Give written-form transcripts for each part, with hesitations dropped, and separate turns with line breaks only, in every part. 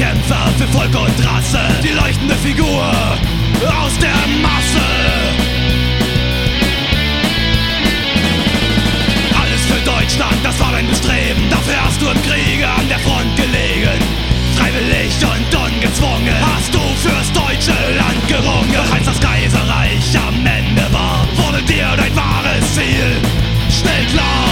Kämpfer für Volk und Rasse, die leuchtende Figur aus der Masse. Alles für Deutschland, das war dein Bestreben, dafür hast du im Kriege an der Front gelegen. Freiwillig und ungezwungen hast du fürs deutsche Land gerungen. Doch als das Kaiserreich am Ende war, wurde dir dein wahres Ziel schnell klar.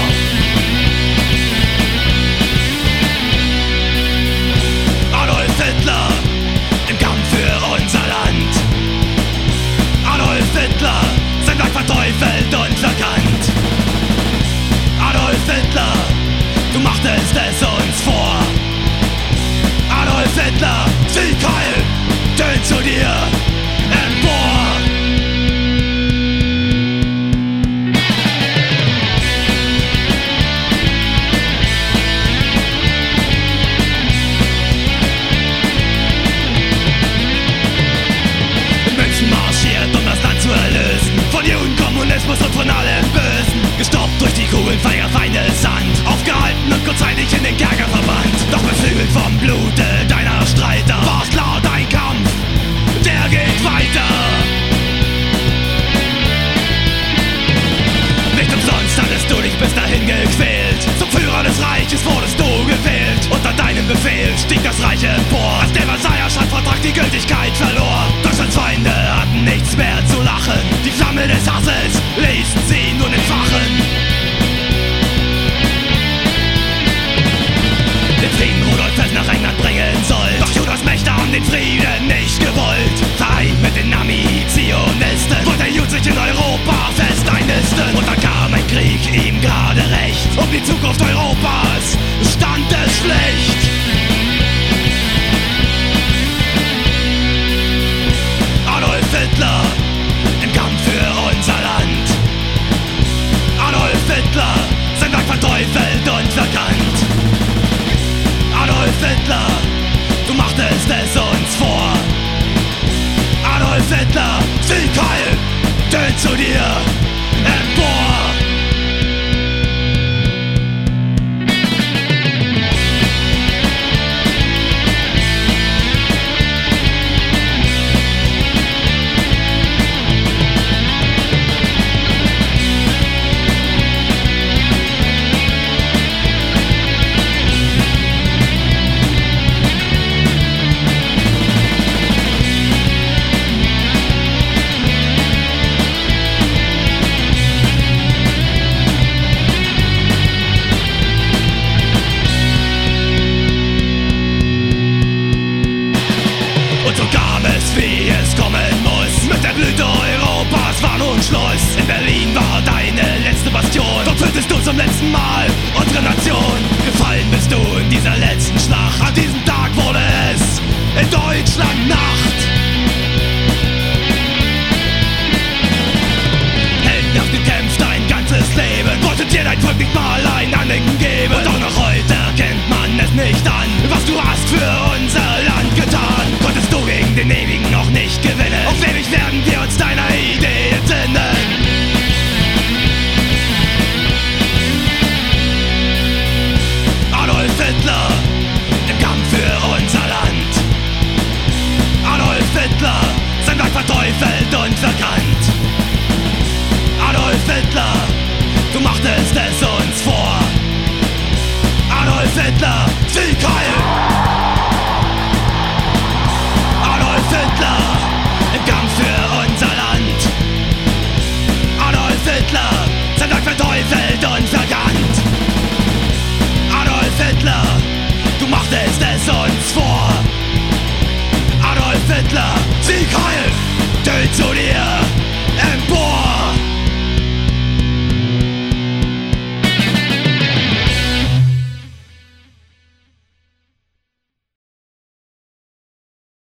Adolf Hitler im Kampf für unser Land. Adolf Hitler, sein Werk verteufelt und verkannt. Adolf Hitler, du machtest es uns vor. Adolf Hitler, Sieg heil, tönt zu dir empor. München marschiert, um das Land zu erlösen, von Juden, Kommunismus und von allem Bösen. Gestoppt durch die Kugelfeiger Feindeshand, aufgehalten und kurzzeitig in den Kerker verbannt. Doch beflügelt vom Blute deiner Streiter, war's klar, dein Kampf, der geht weiter. Nicht umsonst hattest du dich bis dahin gequält, zum Führer des Reiches wurdest du gewählt. Unter deinem Befehl stieg das Reich empor, als der Versailler Schandvertrag die Gültigkeit verlor. Deutschlands Feinde hatten nichts mehr zu lachen, die Flamme des Hasses ließen sie nun entfachen. Den Frieden Rudolf fest nach England bringen soll, doch Judas Mächte haben den Frieden nicht gewollt. Vereint mit den Ami-Zionisten wollte der Jud sich in Europa fest einnisten. Und dann kam ein Krieg ihm gerade recht, um die Zukunft Europas stand es schlecht. Adolf Hitler im Kampf für unser Land. Adolf Hitler, sein Werk verteufelt und verkannt. Adolf Hitler, du machtest es uns vor. Adolf Hitler, Sieg heil, tönt zu dir empor. Wie es kommen muss, mit der Blüte Europas war nun Schluss. In Berlin war deine letzte Bastion, dort tötest du zum letzten Mal unsere Nation. Gefallen bist du in dieser letzten Schlacht, an dieser